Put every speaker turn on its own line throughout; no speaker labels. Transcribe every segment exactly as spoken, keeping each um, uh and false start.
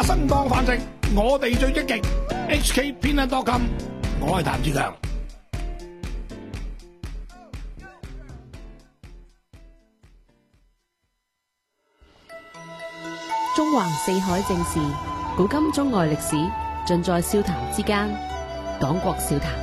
生當飯食，我哋最積極。H K 偏袒多金，我係譚志強。
中橫四海正事，古今中外歷史，盡在笑談之間。講國笑談。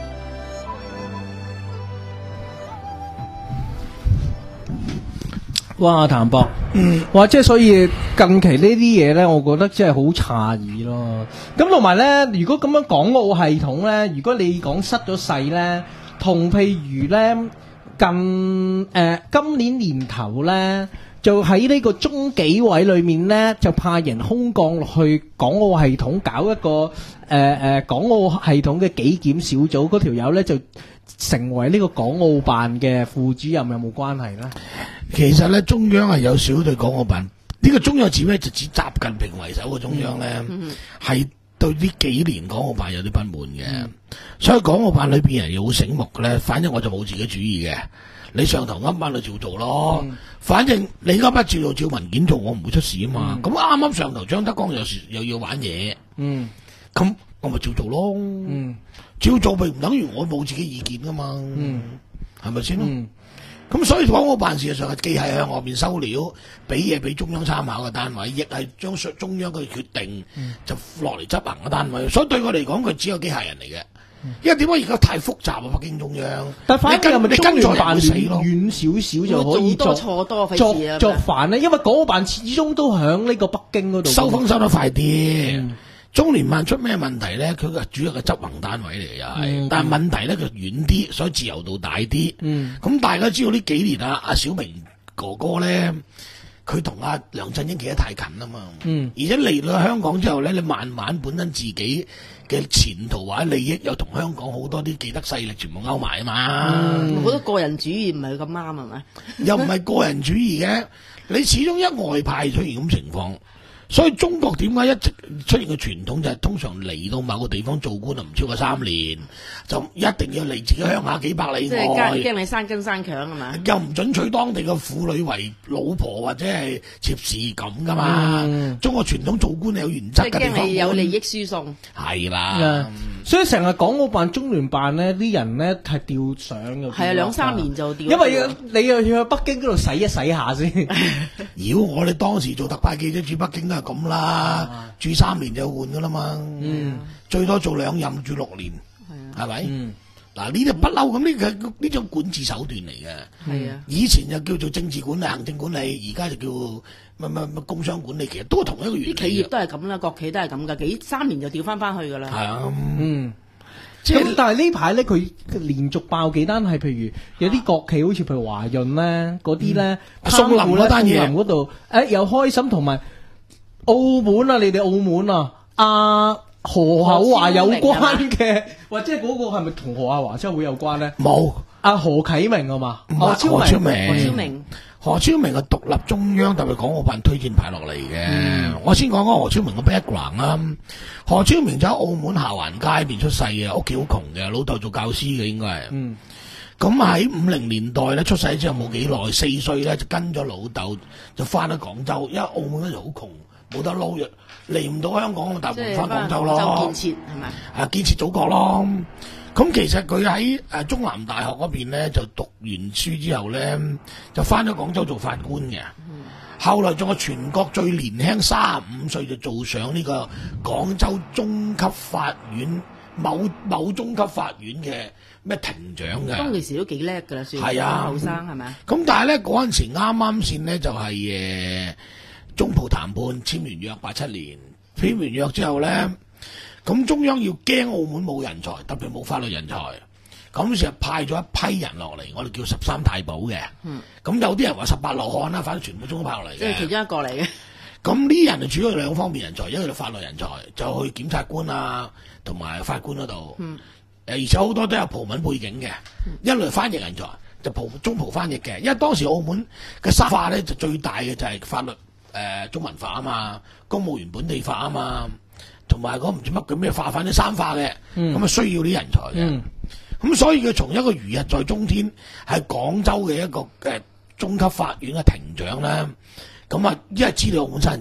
哇，譚博，嗯，哇，即係所以近期呢啲嘢咧，我覺得真係好詫異咯。咁同埋咧，如果咁樣港澳系統咧，如果你講失咗勢咧，同譬如咧近誒、呃、今年年頭咧，就喺呢個中紀委裏面咧，就派人空降落去港澳系統搞一個誒誒、呃、港澳系統嘅紀檢小組，嗰條友咧就成為呢個港澳辦嘅副主任，有冇關係咧？
其實咧，中央係有少對港澳辦呢、這個中央指咩？就指習近平為首嘅中央咧，係、嗯、對呢幾年港澳辦有啲不滿嘅、嗯。所以港澳辦裏邊人又好醒目嘅咧。反正我就冇自己主意嘅，你上頭啱啱就照做咯。嗯、反正你啱啱照做照文件做，我唔會出事啊嘛。咁啱啱上頭張德江又又要玩嘢，嗯，咁我咪照做咯。嗯，照做並唔等於我冇自己意見噶嘛。嗯，係咪先咯？咁所以港澳辦事實上係既係向外面收料，俾嘢俾中央參考嘅單位，亦係將中央嘅決定就落嚟執行嘅單位。所以對我嚟講，佢只有機械人嚟嘅。因為點解而家太複雜啊？北京中央，
但反正係咪中聯辦
死
遠少少就可以作
錯多
作作反咧？因為港澳辦始終都響呢個北京嗰度
收風收得快啲。嗯中聯辦出咩問題咧？佢個主要嘅執行單位嚟嘅又係，嗯、但係問題咧佢遠啲，所以自由度大啲。咁、嗯、大家知道呢幾年啊，阿小明哥哥咧，佢同阿梁振英企得太近啦嘛。嗯、而且嚟到香港之後咧，你慢慢本身自己嘅前途或者利益又同香港好多啲既得勢力全部勾埋啊嘛。
嗯、我覺得個人主義唔係咁啱係咪？
又唔係個人主義嘅，你始終一外派出現咁情況。所以中國點解一直出現嘅傳統就係通常嚟到某個地方做官就唔超過三年，就一定要離自己鄉下幾百里外。即
係驚你生根生強係嘛？
又唔准娶當地嘅婦女為老婆或者係妾侍咁噶嘛？嗯、中國傳統做官係有原則嘅地方。即係驚你有利益輸送。係啦，
嗯、所以成日港澳辦、中聯辦呢啲人呢係調上嘅。
係啊，兩三年就調。
因為你又要去北京嗰度洗一洗下先。
如果我哋當時做特派記者住北京都係咁啦，啊、住三年就換噶啦嘛，嗯、最多做兩任住六年，係咪？嗱呢啲不嬲咁呢個呢種管治手段嚟嘅，係啊。以前就叫做政治管理、行政管理，而家就叫乜乜乜工商管理，其實都係同一個原理。
啲企業都係咁啦，國企都係咁噶，幾三年就調翻翻去噶啦。係啊，
嗯。即係，但係呢排咧，佢連續爆幾單係，譬如有啲國企，好似譬如華潤咧，嗰啲咧，
宋林嗰單嘢，
宋林嗰度，誒又開心，同埋澳門啊，你哋澳門啊，阿何厚華有關嘅，或者嗰個係咪同何亞華真係會有關咧？
冇，
阿何啟明啊嘛，
何超明，
何超明。
何超明係獨立中央特別港澳辦推薦派落嚟嘅。嗯、我先講講何超明嘅 background 啦。何超明就喺澳門下環街邊出世嘅，屋企好窮嘅，老豆做教師嘅應該係。咁喺五零年代咧出世之後冇幾耐，四歲咧就跟咗老豆就翻咗廣州，因為澳門嗰時好窮，冇得撈，嚟唔到香港，大部分翻廣州咯。
就建設係咪？
啊，建設祖國咯。咁其實佢喺誒中南大學嗰邊咧就讀完書之後咧就翻咗廣州做法官嘅，嗯、後來仲有全國最年輕三十五歲就做上呢個廣州中級法院某某中級法院嘅咩庭長嘅。
當其時都幾叻㗎啦，算
係啊，
後生係咪？
咁但係咧嗰陣時啱啱先咧就係、是、誒、呃、中葡談判簽完約八七年，簽完約之後咧。咁中央要驚澳門冇人才，特別冇法律人才，咁成日派咗一批人落嚟，我哋叫十三太保嘅。咁、嗯、有啲人話十八羅漢啦，反正全部中央派落嚟嘅。
即係其中一個嚟嘅。咁
呢人就主要兩方面人才，一個就法律人才，就去檢察官啊，同埋法官嗰度。誒、嗯，而且好多都有葡文背景嘅，嗯、一類翻譯人才就葡中葡翻譯嘅，因為當時澳門嘅沙化咧就最大嘅就係法律誒、呃、中文化啊嘛，公務員本地化啊嘛。同埋嗰唔知乜叫咩化，反正三化嘅，咁啊、嗯、需要啲人才嘅，咁、嗯、所以佢從一個如日在中天喺廣州嘅一個嘅中級法院嘅庭長咧，咁啊一係知道澳門身份證，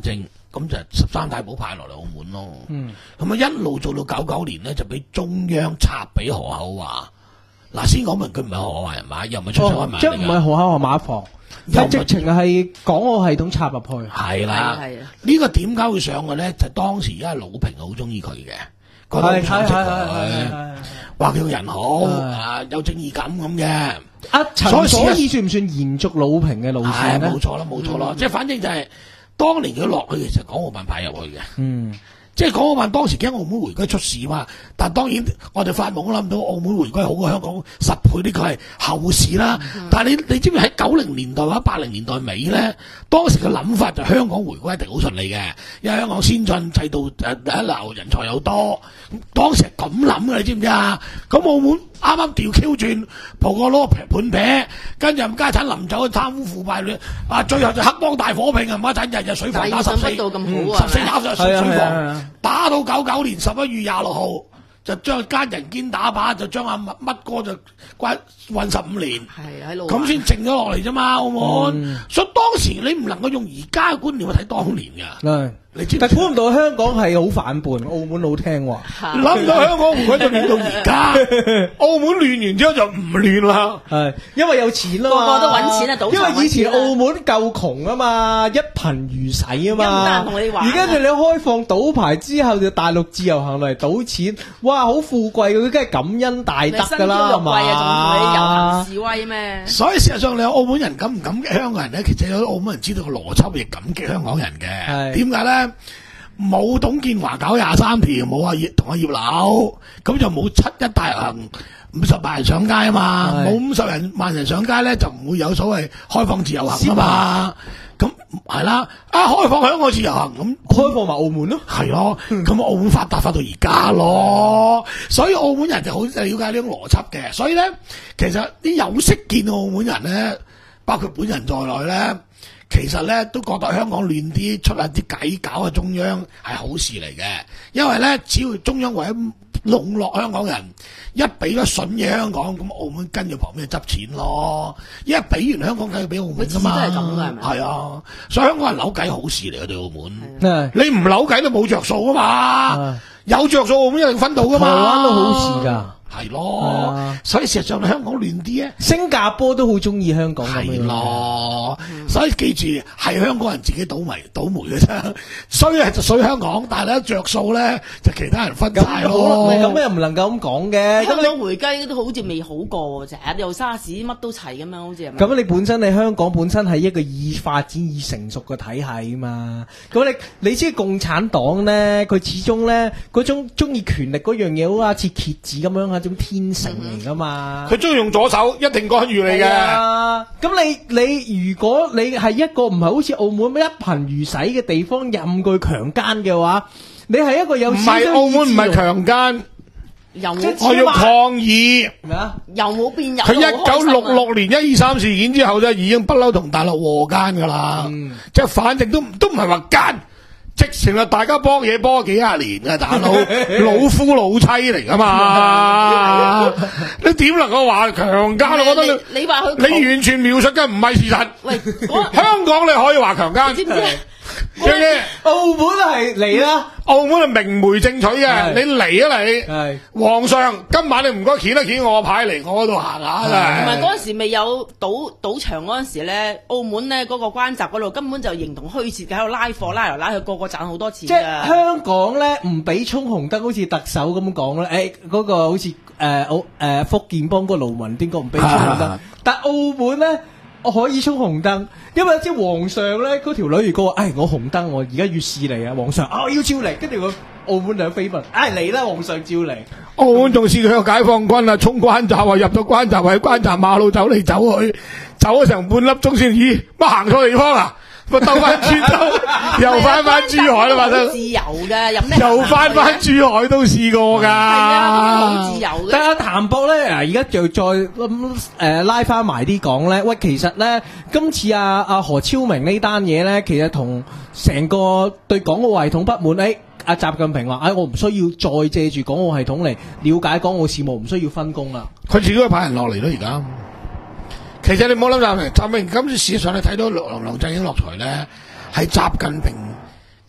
咁就十三太保派落嚟澳門咯。
嗯，
咁啊一路做到九九年咧，就俾中央插俾何厚華。嗱，先講明佢唔係何厚華人馬，又唔係出上海馬嚟㗎，
即係唔係何厚華馬房，係直情係港澳系統插入去。
係啦，
係啊
呢個點解會上嘅咧？就當時而家魯平好中意佢嘅，覺得好想識佢，話佢個人好啊，有正義感咁嘅。
啊，陳所以算唔算延續魯平嘅路線咧？
冇錯啦，冇錯啦，即係反正就係當年佢落去，其實港澳辦派入去嘅。
嗯。
即係港澳辦當時驚澳門回歸出事嘛，但當然我哋發夢都諗到澳門回歸好過香港十倍，呢個係後事啦。嗯、但係你你知唔知喺九零年代或者八零年代尾咧，當時嘅諗法就香港回歸一定好順利嘅，因為香港先進制度誒第一流，人才又多。當時係咁諗嘅，你知唔知啊？咁澳門啱啱調 Q 轉，蒲個攞盤劈，跟住家產臨走貪污腐敗，啊最後就黑幫大火拼啊！媽陣日日水房打十四，十四打上水房。打到九九年十一月廿六號，就將奸人堅打靶，就將阿乜乜哥就關運十五年，
係喺度
咁先靜咗落嚟啫嘛，澳門。嗯、所以當時你唔能夠用而家嘅觀念去睇當年㗎。
係，
你知唔知？
但估唔到香港係好反叛，澳門好聽話。
諗唔到香港回歸就亂到而家，澳門亂完之後就唔亂啦。
係，因為有錢啦嘛，
個個都揾錢啊，賭場揾錢啦。
因為以前澳門夠窮啊嘛，一貧如洗啊嘛。
唔得人同你玩。
而家你開放賭牌之後，就大陸自由行嚟賭錢，哇，好富貴，佢梗係感恩大德㗎啦，係嘛？
仲同你遊行示威咩？
所以事實上，你澳門人感唔感激香港人咧？其實有澳門人知道個邏輯，亦感激香港人嘅。點解咧？冇董建華搞廿三條，冇阿葉同阿葉劉，咁就冇七一大遊行，五十萬人上街啊嘛，冇五十人萬人上街咧，就唔會有所謂開放自由行啊嘛。咁係啦，啊開放香港自由行，咁
開放埋澳門咯，
係咯，咁澳門發達發到而家咯，所以澳門人就好了解呢種邏輯嘅。所以咧，其實啲有識見澳門人咧，包括本人在內咧。其實咧都覺得香港亂啲，出下啲計搞下中央係好事嚟嘅，因為咧只要中央為咗籠絡香港人，一俾咗筍嘢香港，咁澳門跟住旁邊執錢咯，因為俾完香港梗係俾澳門噶嘛，
佢始終都係咁嘅係咪？
係啊，所以香港人扭計好事嚟嘅對澳門，
的
你唔扭計都冇着數啊嘛，的有着數澳門一定分到噶嘛，
台灣都好事㗎。
係咯，啊、所以事實上香港亂啲啊，
新加坡都好中意香港咁樣。係
咯，所以記住係香港人自己倒霉倒霉嘅啫，衰係就衰香港，但係咧着數咧就其他人分晒咯。
咁又唔能夠咁講嘅。
香港回歸都好似未好過，成日又沙士乜都齊咁樣，好似係咪？
咁你本身你香港本身係一個已發展已成熟嘅體系啊嘛，咁你你知共產黨咧，佢始終咧嗰種中意權力嗰樣嘢，好似蠍子咁樣一種天性嚟噶嘛。
佢中意用左手，一定干預你嘅。
咁你你如果你係一個唔係好似澳門咩一貧如洗嘅地方，任佢強姦嘅話，你係一個有唔
係澳門唔係強姦。我要抗議
咩啊？
又冇變入。
佢一九六六年一二三事件之後咧，已經不嬲同大陸和奸噶啦，嗯、即係反正都都唔係話奸，直情係大家幫嘢幫咗幾廿年嘅大佬，老夫老妻嚟噶嘛？你點能夠話強奸？我覺得你
你話佢
你完全描述嘅唔係事實。
喂，
香港你可以話強奸，
知唔知？
澳門係嚟啦，
澳門係明媒正娶嘅，你嚟啊你！
係
皇上，今晚你唔該掀一掀我個牌嚟我嗰度行下啦。
唔係嗰陣時未有賭賭場嗰陣時咧，澳門咧嗰個關閘嗰度根本就形同虛設嘅，喺度拉貨拉嚟拉去，個個賺好多錢。
即係香港咧唔俾衝紅燈，好似特首咁講咧，誒嗰個好似誒澳誒福建幫個盧文端個唔俾衝紅燈，但澳門咧。我可以衝紅燈，因為即係皇上咧，嗰條女如果話，唉，我紅燈，我而家要試嚟啊，皇上啊，我要招嚟，跟住個澳門兩飛問，唉嚟啦，皇上招嚟，
澳門仲試佢有解放軍啊，衝關閘啊，入到關閘喺關閘馬路走嚟走去，走咗成半粒鐘先，咦，乜行錯地方啊？咪兜翻轉頭，又翻翻珠海啦嘛，都
自由嘅，有咩？
又翻翻珠海都試過噶，係
啊，好自由嘅。
但係譚博咧，而家就再咁誒拉翻埋啲講咧，喂，其實咧今次阿阿何超明呢單嘢咧，其實同成個對港澳系統不滿，誒阿習近平話，誒我唔需要再借住港澳系統嚟了解港澳事務，唔需要分工啦。
佢自己都派人落嚟咯，而家。其實你唔好諗習近平，習近平今次事實上你睇到梁梁振英落台咧，係習近平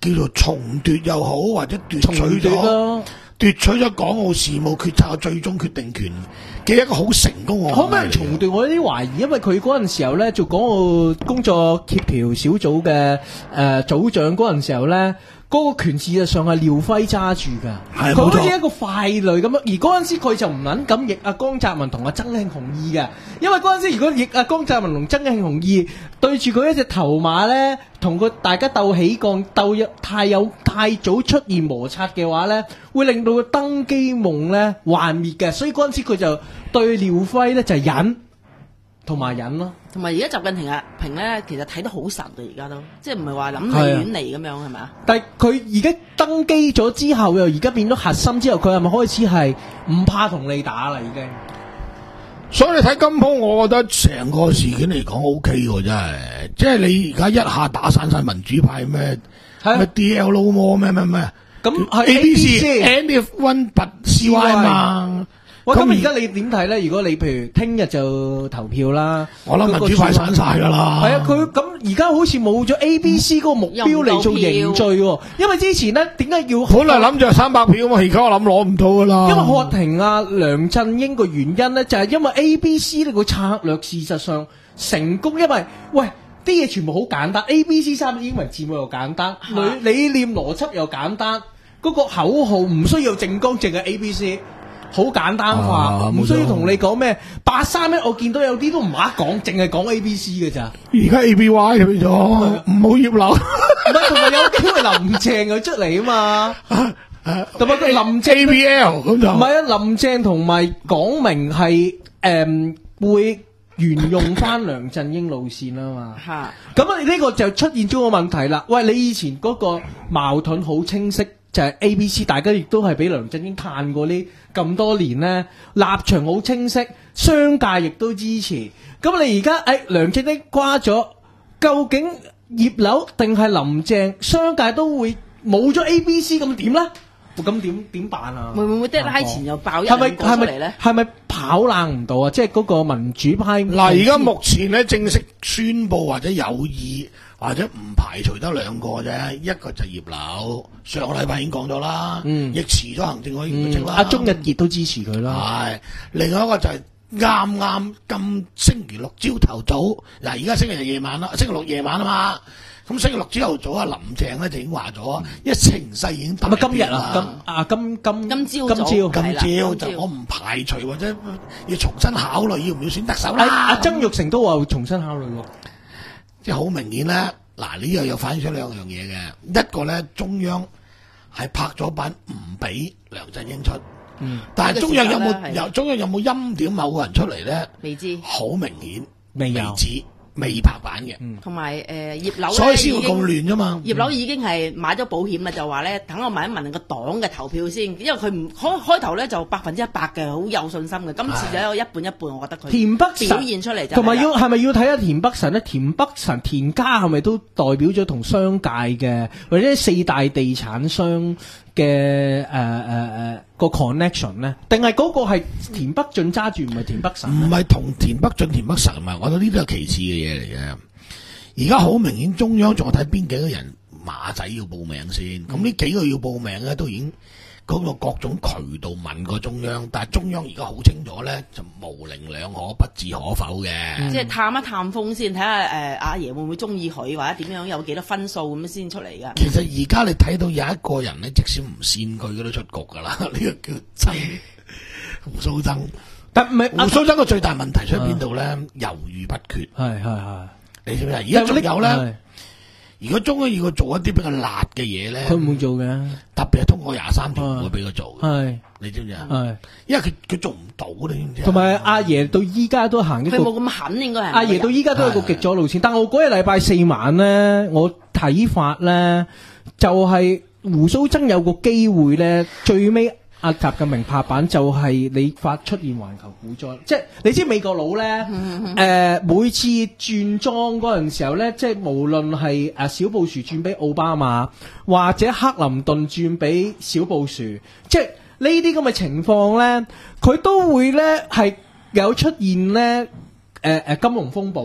叫做重奪又好，或者奪
重
取咗
奪咯。
奪取咗港澳事務決策嘅最終決定權嘅一個好成功嘅
可唔可以
案例嚟嘅
重奪？我有啲懷疑，因為佢嗰陣時候咧做港澳工作協調小組嘅誒組長嗰陣時候咧。嗰個權事實上係廖輝揸住㗎，佢好
係冇錯
似一個傀儡咁樣。而嗰陣時佢就唔撚敢逆阿江澤民同阿曾慶紅義嘅，因為嗰陣時如果逆阿江澤民同曾慶紅義對住佢一隻頭馬咧，同佢大家鬥起降，鬥有太有太早出現摩擦嘅話咧，會令到佢登基夢咧幻滅嘅。所以嗰陣時佢就對廖輝咧就係忍同埋忍咯。
同埋而家習近平啊平咧，其實睇得好實啊，而家都即係唔係話諗嚟遠嚟咁樣係咪啊？
但係佢而家登基咗之後，又而家變咗核心之後，佢係咪開始係唔怕同你打啦？已經。
所以你睇金鋪，我覺得成個事件嚟講 O K 喎，真係，即係你而家一下打散晒民主派咩咩 D L O 魔咩咩咩，
咁係
A B C
C
and if one but C Y 嘛。
喂，咁
咁
而家你點睇咧？如果你譬如聽日就投票啦，
我諗民主派散晒㗎啦。
係啊，佢咁而家好似冇咗 A B C 嗰個目標嚟做凝聚喎，因為之前咧點解要
本來諗住係三百票嘛，而家我諗攞唔到㗎啦。
因為喝停啊梁振英個原因咧，就係因為 A B C 呢個策略事實上成功，因為喂啲嘢全部好簡單 ，A B C 三英文字母又簡單，理理念邏輯又簡單，嗰個口號唔需要正光，淨係 A B C。好簡單化，唔、啊、需要同你講咩八三一，我見到有啲都唔啱講，淨係講 A B C 嘅咋。
而家 A B Y 去咗，唔好葉劉。
唔係，同埋有機會林鄭佢出嚟啊嘛。同埋佢林鄭
A B L 咁就
唔係啊，林鄭同埋講明係誒、嗯、會沿用翻梁振英路線啊嘛。嚇，咁啊呢個就出現咗個問題啦。喂，你以前嗰個矛盾好清晰。就係 A B C， 大家亦都係俾梁振英撐過呢咁多年呢，立場好清晰，商界亦都支持。咁你而家誒梁振英瓜咗，究竟葉劉定係林鄭？商界都會冇咗 A B C， 咁點咧？咁點點辦啊？
會唔會得拉前又爆一兩個出嚟咧？
係咪跑冷唔到啊？即係嗰個民主派
嗱，而家目前咧正式宣佈或者有意。或者唔排除得兩個啫，一個就葉劉，上個禮拜已經講咗啦，嗯、亦辭咗行政委員嘅職啦。
阿鍾逸傑都支持佢啦。
係，另外一個就係啱啱今星期六朝頭早，嗱而家星期日夜晚啦，星期六夜晚啊嘛，咁星期六朝頭早啊，林鄭咧就已經話咗，一情勢已經大變啦。今日啊，今啊今今
今朝
今朝
今朝就我唔排除或者要重新考慮要唔要選特首啦。
阿曾鈺成都話會重新考慮喎。
即係好明顯咧，嗱呢樣又反映出兩樣嘢嘅，一個咧中央係拍咗板唔俾梁振英出，嗯，但係中央有冇有中央有冇欽點某個人出嚟咧？
未知，
好明顯
未有，
知未拍板嘅，
同埋誒葉劉，
所以先會咁亂啫嘛。
葉劉已經係買咗保險啦，就話咧等我問一問個黨嘅投票先，因為佢唔開開頭咧就百分之一百嘅，好有信心嘅。今次就有一半一半，我覺得佢
田北辰
表現出嚟就
同埋要係咪要睇下田北辰咧？田北辰田家係咪都代表咗同商界嘅或者四大地產商嘅誒誒誒個 connection 咧？定係嗰個係田北俊揸住，唔係田北辰？
唔係同田北俊、田北辰啊！我覺得呢啲係其次嘅嘢嚟嘅。而家好明顯，中央仲睇邊幾個人馬仔要報名先。咁呢、嗯、幾個要報名咧，都已經嗰個各種渠道問過中央，但係中央而家好清楚咧，就模棱兩可，不置可否嘅。
嗯、即係探一探風先，睇下誒阿爺會唔會中意佢，或者點樣有幾多分數咁樣先出嚟㗎。
其實而家你睇到有一個人咧，即使唔線佢，佢都出局㗎啦。呢個叫曾胡鬚曾。但唔係胡鬚曾個最大問題出喺邊度咧？猶豫不決。
係係係。你
知唔知啊？而家仲有咧，如果中央要佢做一啲比較辣嘅嘢咧，
佢唔會做嘅。
特別係通過廿三條唔會俾佢做嘅。係，你知唔知啊？係，因為佢佢做唔到，你知唔知？同埋阿爺到依家都行一個，
佢冇咁狠，應該係。
阿爺到依家都有個極左路線，但我嗰日禮拜四晚咧，我睇法咧就係、是、胡鬚曾有個機會咧，最尾。阿習近平拍板就係你發出現環球股災，即係你知美國佬咧，誒、嗯呃、每次轉莊嗰陣時候咧，即係無論係誒小布殊轉俾奧巴馬，或者克林頓轉俾小布殊，即係呢啲咁嘅情況咧，佢都會咧係有出現咧誒誒金融風暴㗎。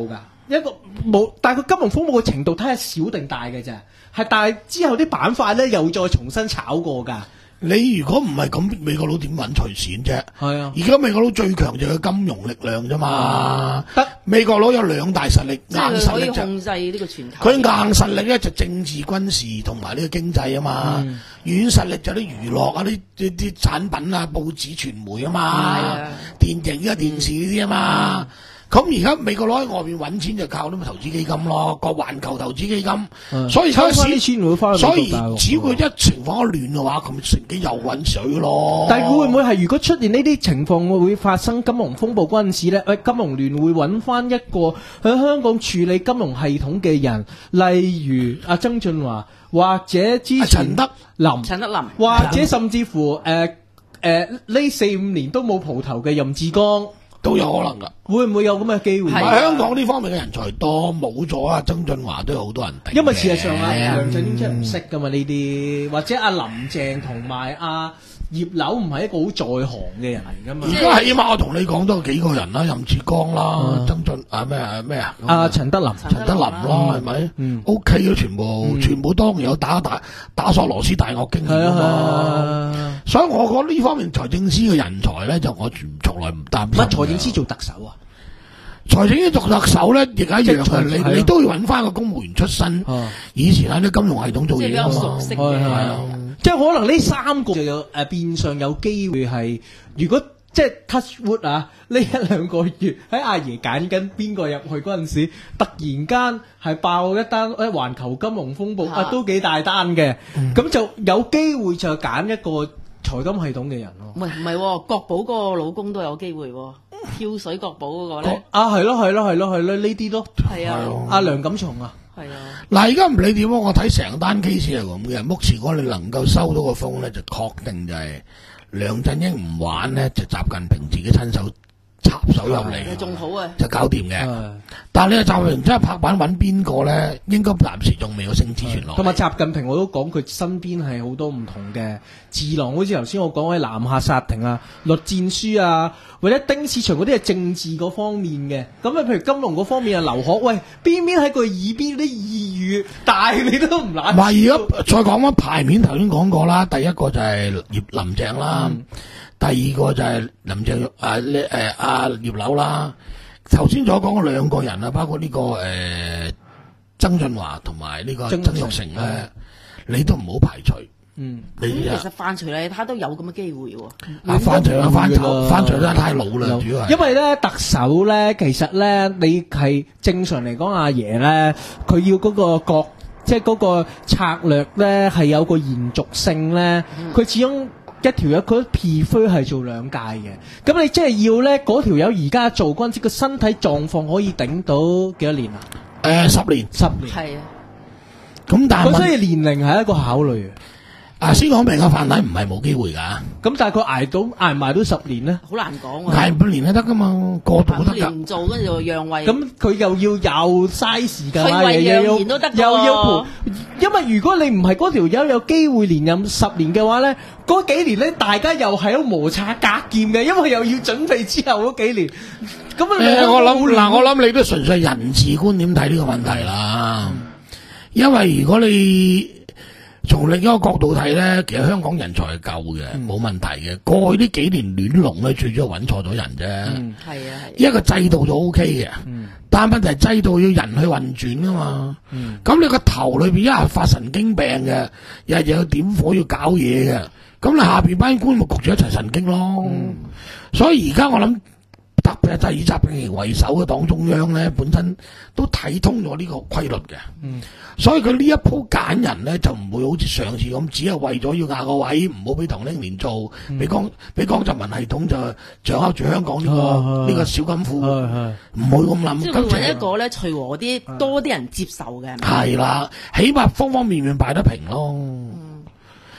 一個冇，但係佢金融風暴嘅程度睇下小定大嘅啫，係但係之後啲板塊咧又再重新炒過㗎。
你如果唔係咁，美國佬點揾除錢啫？
係啊，
而家美國佬最強就係金融力量啫嘛。
得
美國佬有兩大實力，硬
即係佢可以
實力就
控制呢個全球。
佢硬實力咧就政治軍事同埋呢個經濟啊嘛，
嗯
軟實力就啲娛樂啊、啲啲啲產品啊、報紙傳媒啊嘛，
係啊
電影啊、電視呢啲啊嘛。咁而家美國佬喺外邊揾錢就靠啲咪投資基金咯，個環球投資基金，
嗯
所以
抽翻啲
市
錢會翻去
所以
美國大陸
只要一情況一亂嘅話，咁乘機又揾水咯。
但係會唔會係如果出現呢啲情況會發生金融風暴嗰陣時咧？喂，金融聯會揾翻一個喺香港處理金融系統嘅人，例如阿曾俊華，或者之前
阿陳德
林，
陳德林，
或者甚至乎誒誒呢四五年都冇蒲頭嘅任志剛，
都有可能㗎。
會唔會有咁嘅機會？
係
唔係香港呢方面嘅人才多，冇咗啊！曾俊華都有好多人頂嘅。
因為事實上啊，
係啊
梁振英真係唔識噶嘛呢啲，或者阿林鄭同埋阿葉劉唔係一個好在行嘅人嚟噶嘛。
而家起碼我同你講都有幾個人啦，任志剛啦，曾俊啊咩啊咩啊，
阿陳德林，
陳德林啦，係咪？
嗯
，O K 嘅全部，全部當然有打打打索羅斯大鱷經驗
係
㗎嘛。
啊，
所以我覺得呢方面財政司嘅人才咧，就我從從來唔擔心。
乜財政司做特首啊？
財政司做特首咧，亦一樣
即係
嘅。
係啊
你你都要揾翻個公務員出身，
啊
以前喺啲金融系統做
即係比較
嘢啊嘛。
熟悉
係係
嘅。
即係可能呢三個就有誒變相有機會係，如果即係 touch wood 啊，呢一兩個月喺阿爺揀緊邊個入去嗰陣時，突然間係爆一單誒環球金融風暴啊，都幾大單嘅，咁就有機會就揀一個財金系統嘅人咯。
喂，唔係喎，國寶嗰個老公都有機會喎，跳水國寶嗰個咧，
啊，係咯係咯係咯係咯，呢啲咯，
係啊，
阿梁錦松啊，
係啊，
嗱，而家唔理點，我睇成單 case 係咁嘅。目前我哋能夠收到個風咧，就確定就係梁振英唔玩咧，就習近平自己親手插手入嚟，
仲好啊，
就搞掂嘅。
係
但係你習近平真係拍板揾邊個咧？應該暫時仲未有升之傳落嚟。
同埋習近平我都講佢身邊係好多唔同嘅智囊，好似頭先我講嘅南下殺停啊、栗戰書啊，或者丁薛祥嗰啲係政治嗰方面嘅。咁啊，譬如金融嗰方面啊，劉鶴，喂，邊邊喺佢耳邊啲耳語，但係你都唔懶。
唔係，而家再講翻牌面，頭先講過啦。第一個就係葉林鄭啦，
嗯
第二個就係林鄭啊呢誒阿葉劉啦。頭先所講嘅兩個人啊，包括呢、這個誒、呃、曾俊華同埋呢個曾
曾
鈺成咧，你都唔好排除。
嗯，
咁
你啊
其實范徐麗他都有咁嘅機會喎，
啊范徐啊范
應該會啦
頭范徐真係太老啦，主要係
因為咧特首咧，其實咧你係正常嚟講，阿爺咧佢要嗰個國，即係嗰個策略咧係有個延續性咧，佢、始終。一條友佢 prefer 係做兩屆嘅，咁你即係要咧嗰條友而家做嗰陣時，個身體狀況可以頂到幾多年啊？
誒十年。
十年。
係啊，
咁但係問
咁所以年齡係一個考慮嘅。
啊，先講明啊，范太唔係冇機會㗎，
咁但係佢捱到捱埋都十年咧，
好難講喎，
捱半年都得㗎嘛，過渡都得㗎。
五年唔做跟住就讓位，
咁佢又要又嘥時間，
退位
又要
讓賢都得㗎喎
又要陪。因為如果你唔係嗰條友有機會連任十年嘅話咧，嗰幾年咧大家又係喺度摩擦隔劍嘅，因為又要準備之後嗰幾年。咁啊，
誒，我諗嗱，我諗你都純粹人治觀點睇呢個問題啦。因為如果你從另一個角度睇咧，其實香港人才係夠嘅，冇問題嘅。過去呢幾年亂龍咧，最主要揾錯咗人啫。
係啊係。
一個制度就 O K 嘅，但問題係制度要人去運轉噶嘛。咁你個頭裏邊一係發神經病嘅，日日要點火要搞嘢嘅，咁你下邊班官咪焗住一齊神經咯。所以而家我諗。特別係以習近平為首嘅黨中央咧，本身都睇通咗呢個規律嘅，
嗯、
所以佢呢一鋪揀人咧就唔會好似上次咁，只係為咗要壓個位，唔好俾唐英年做，俾江俾江澤民系統就掌握住香港呢、這個呢、
啊、
個小金庫，唔會咁諗。
即係佢揾一個咧隨和啲，多啲人接受嘅。
係啦，起碼方方面面擺得平咯。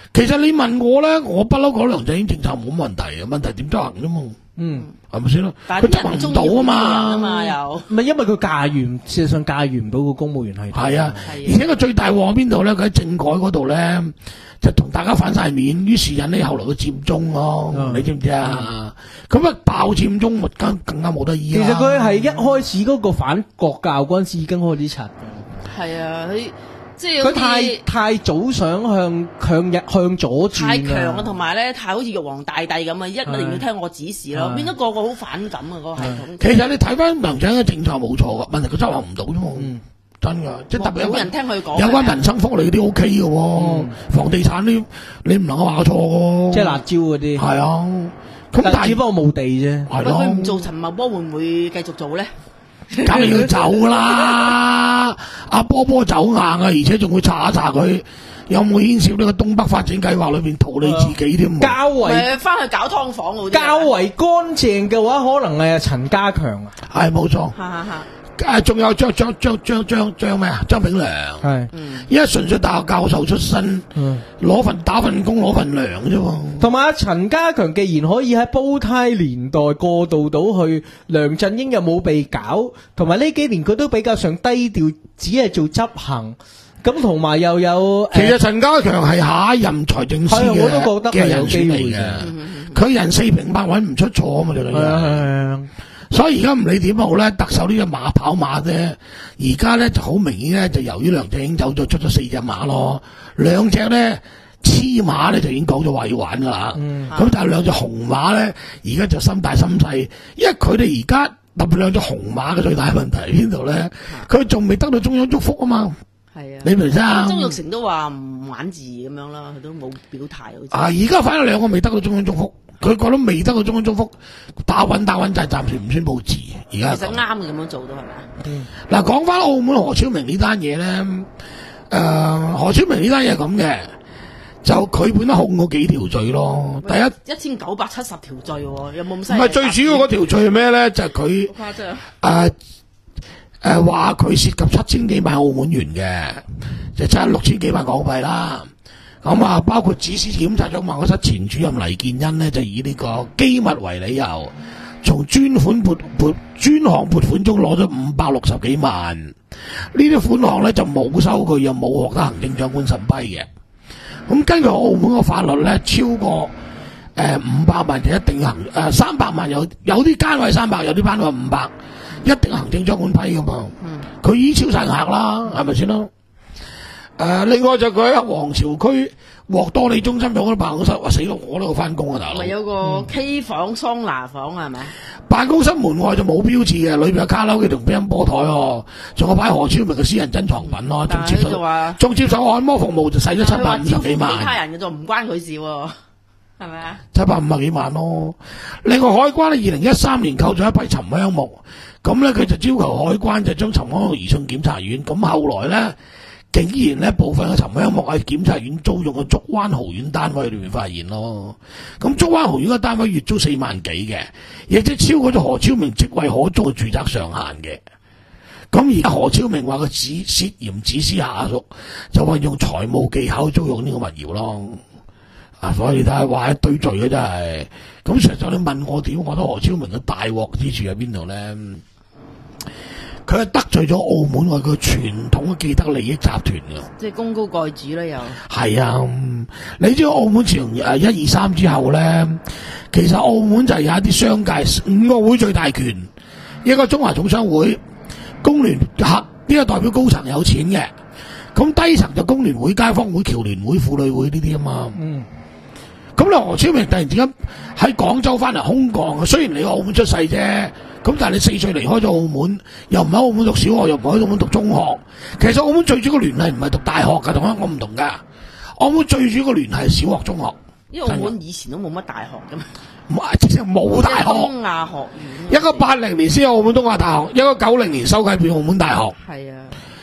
其實你問我咧，我不嬲講梁振英政策冇問題嘅，問題點執行啫嘛。
嗯，
係咪先咯？
但
佢執行唔到啊嘛，
啊嘛又
唔係因為佢駕馭唔，事實上駕馭唔到個公務員系統。
係啊，
係啊
而且個最大鑊喺邊度咧？佢喺政改嗰度咧，就同大家反晒面，於是引起後來嘅佔中咯。
嗯
你知唔知啊？咁啊爆佔中，咪更更加冇得醫啦。
其實佢係一開始嗰個反國教嗰陣時已經開始拆。
係啊，佢即係
佢太太早想向向日向左轉
太強啊，同埋咧太好似玉皇大帝咁啊，一定要聽我指示咯，
係
變咗個個好反感啊嗰個系統。
其實你睇翻梁振英嘅政策冇錯噶，問題佢執行唔到啫嘛。
嗯
真噶，即係特別有
冇人聽佢講。
有關民生福利嗰啲 O K 嘅喎，
嗯
房地產啲你唔能夠話佢錯嘅。
即係辣椒嗰啲。
係啊，咁但係
但係只不過冇地啫。
係咯
喂佢，唔做陳茂波會唔會繼續做咧？
梗係要走啦！阿波波走硬啊，而且仲會查一查佢有冇牽涉呢個東北發展計劃裏邊圖你自己添。
較為
誒，翻去搞劏房嗰啲啊。
較為乾淨嘅話，可能係陳家強啊。
係冇錯。
哈哈哈。
誒，仲有張張張張張張咩啊？張炳良，
係。
嗯。
因為純粹大學教授出身，
嗯。
攞份打份工攞份糧啫喎。
同埋阿陳家強既然可以喺煲呔年代過渡到去，梁振英又冇被搞，同埋呢幾年佢都比較上低調，只係做執行。咁同埋又有，
其實陳家強係下一任財政司
係啊
嘅
我都覺得係有
嘅人選嚟
機會嘅
嘅。佢人四平八穩唔出錯啊嘛，呢個
係啊係
人。
啊係啊
所以而家唔理點好咧，特首呢只馬跑馬啫。而家咧就好明顯咧，就由於梁振英走咗，出咗四隻馬咯。兩隻咧黐馬咧就已經講咗話要玩噶啦。咁、
嗯
但係兩隻紅馬咧，而家就心大心細，因為佢哋而家特別兩隻紅馬嘅最大問題喺邊度咧？佢仲未得到中央祝福啊嘛。
係啊。
你明唔明啊？
曾鈺成都話唔玩字咁樣啦，佢都冇表態好似。
啊！而家反而兩個未得到中央祝福，佢覺得未得到中央祝福，打穩打穩就係暫時唔宣佈字。而家
其實啱嘅咁樣做都係咪啊？
嗱，講翻澳門何超明呢單嘢咧，誒、呃、何超明呢單嘢係咁嘅，就佢本身控過幾條罪咯。第一，
一千九百七十條罪喎，有冇咁犀
唔
利？
係最主要嗰條罪係咩咧？就係佢
好誇張。
誒誒話佢涉及七千幾萬澳門元嘅，就即係六千幾萬港幣啦。咁啊，包括指使檢察長辦公室前主任黎建恩呢，就以呢個機密為理由，從專款撥撥專項撥款中攞咗五百六十幾萬。呢啲款項咧就冇收據，又冇獲得行政長官審批嘅。咁根據澳門嘅法律咧，超過誒五百萬就一定行誒三百萬有有啲單位三百，有啲單位五百，一定行政長官批噶嘛。佢、嗯、已經超晒額啦，係咪先咯？誒、呃，另外就佢喺皇朝區獲多利中心有嗰啲辦公室，話死咯，我都要翻工啊，大佬。
咪有個 K 房、桑拿房係咪？
辦公室門外就冇標誌嘅，裏邊有卡拉 OK 同乒乓波台哦，仲有擺何超明嘅私人珍藏品咯，仲接受仲接受按摩服務就使咗七百五十幾萬。
其他人嘅就唔關佢事喎，係咪啊？
七百五十幾萬咯。另外海關咧，二零一三年扣咗一批沉香木，咁咧佢就要求海關就將沉香木移送檢察院，咁後來咧。竟然咧部分嘅沉香木喺檢察院租用嘅竹灣豪苑單位裏面發現咯，咁竹灣豪苑嘅單位月租四萬幾嘅，亦即超過咗何超明職位可租嘅住宅上限嘅。咁而家何超明話佢指涉嫌指使下屬，就話用財務技巧租用呢個物業咯。啊，所以你睇下話一堆罪嘅真係。咁實際你問我點，我覺得何超明嘅大鑊之處喺邊度咧？佢係得罪咗澳門外個傳統嘅既得利益集團嘅，
即係功高蓋主啦又。
係啊，你知道澳門自從誒一二三之後咧，其實澳門就係有一啲商界五個會最大權，一個中華總商會、工聯合呢個代表高層有錢嘅，咁低層就工聯會、街坊會、僑聯會、婦女會呢啲啊嘛。嗯。咁你何超明突然之間喺廣州翻嚟空降，雖然你喺澳門出世啫。咁但係你四歲離開咗澳門，又唔喺澳門讀小學，又唔喺澳門讀中學。其實澳門最主要嘅聯繫唔係讀大學㗎，同香港唔同㗎。澳門最主要嘅聯繫係小學、中學。
因為澳門以前都冇乜大學㗎嘛。
唔係，直情冇大學。
東亞學院。
一個八零年先有澳門東亞大學，一個九零年收計變澳門大學。
係啊。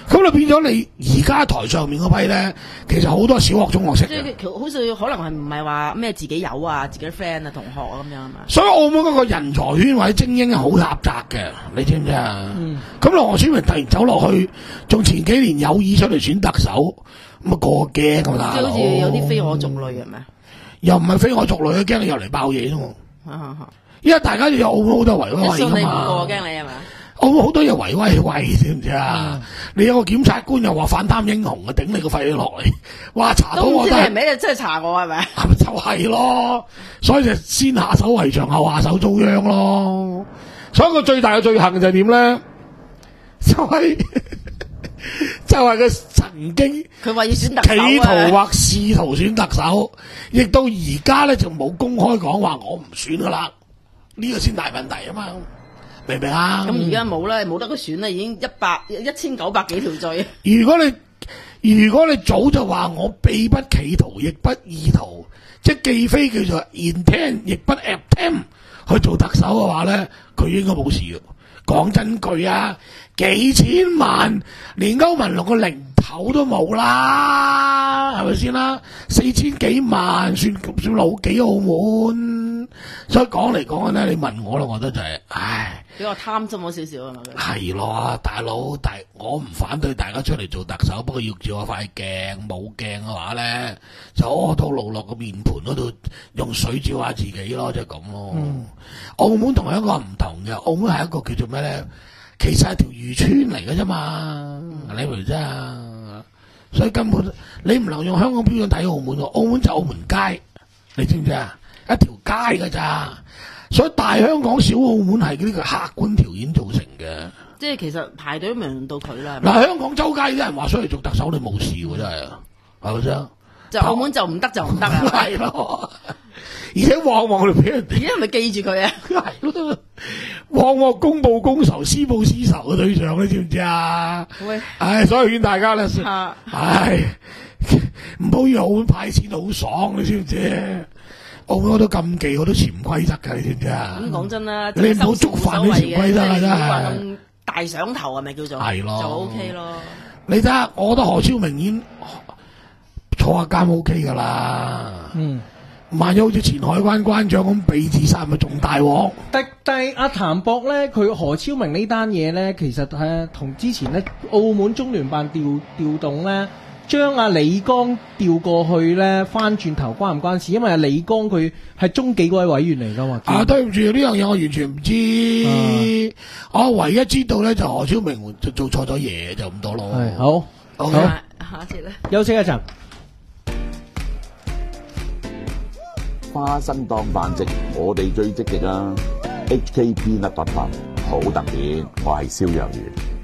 咁就變咗你而家台上面嗰批咧，其實好多小學、中學識嘅。
即係佢好似可能係唔係話咩自己有啊，自己 friend 啊、同學啊咁樣啊嘛。
所以澳門嗰個人才圈或者精英係好狹窄嘅，你知唔知啊？咁羅、嗯、何超明突然走落去，仲前幾年有意出嚟選特首，咁啊個個驚咁大佬。
即係好似有啲非我族類係咪？
又唔係非我族類，驚你又嚟爆嘢啫嘛。因為大家有澳門好多維威威噶嘛。
我驚你係嘛？
澳門好多嘢維威威，知唔知啊？嗯、你有個檢察官又話反貪英雄啊，頂你個肺落嚟，哇查到我都係
咪真係查我係咪？
係咪就係咯？所以就先下手為強，後下手遭殃咯。所以個最大嘅罪行就係點咧？就係、是、就係佢曾經
佢話要選特首、啊、
企圖或試圖選特首，亦到而家咧就冇公開講話我唔選噶啦，呢、這個先大問題啊嘛。明唔明啊？
咁而家冇啦，冇得佢選啦，已經一百一千九百幾條罪。
如果你如果你早就話我秘不企圖，亦不意圖，即係既非叫做 intent， 亦不 attempt 去做特首嘅話咧，佢應該冇事嘅。講真句啊，幾千萬連歐文龍個零頭都冇啦，係咪先啦？四千幾萬算算老幾澳門，所以講嚟講去咧，你問我啦，我覺得就係、是，唉，
比較貪心咗少少啊嘛。
係咯，大佬，大我唔反對大家出嚟做特首，不過要照下塊鏡，冇鏡嘅話咧，就屙到路落個面盤嗰度用水照下自己咯，即係咁咯。嗯、澳門同香港唔同嘅，澳門係一個叫做咩咧？其實係條漁村嚟嘅啫嘛，嗯、你明唔明啫？所以根本你唔能用香港標準睇澳門喎，澳門就澳門街，你知唔知啊？一條街㗎咋，所以大香港小澳門係呢個客觀條件造成嘅。
即係其實排隊都未輪到佢啦。
嗱，香港周街啲人話出嚟做特首，你冇事喎，真係，係咪先？
就澳門就唔得就唔得啊！
係咯，而且往往你俾人哋，
而家係咪記住佢啊？
係咯，往往公報公仇，私報私仇嘅對象，你知唔知啊？喂，唉，所以勸大家咧，啊、唉，唔好以為澳門派錢好爽，你知唔知？澳門好多禁忌，好多潛規則㗎，你知唔知啊？咁
講真啦，
你唔好觸犯啲潛規則啊！真係
咁大上頭係咪叫做？
係咯，
就 OK 咯。
你睇下，我覺得何超明已經坐下監 OK 噶啦。嗯，萬一好似前海關關長咁被自殺，咪仲大鑊？
但但阿譚博咧，佢何超明呢單嘢咧，其實係同之前咧澳門中聯辦調調動咧，將阿李剛調過去咧，翻轉頭關唔關事？因為阿李剛佢係中紀嗰位委員嚟噶嘛。
啊，對唔住，呢樣嘢我完全唔知。啊、我唯一知道咧就何超明就做錯咗嘢，就咁多咯。
係好，好，
好
下一次咧，
休息一陣。
花生當飯食，我哋最積極啊 ！H K P 粒不凡好特別，我係蕭若元。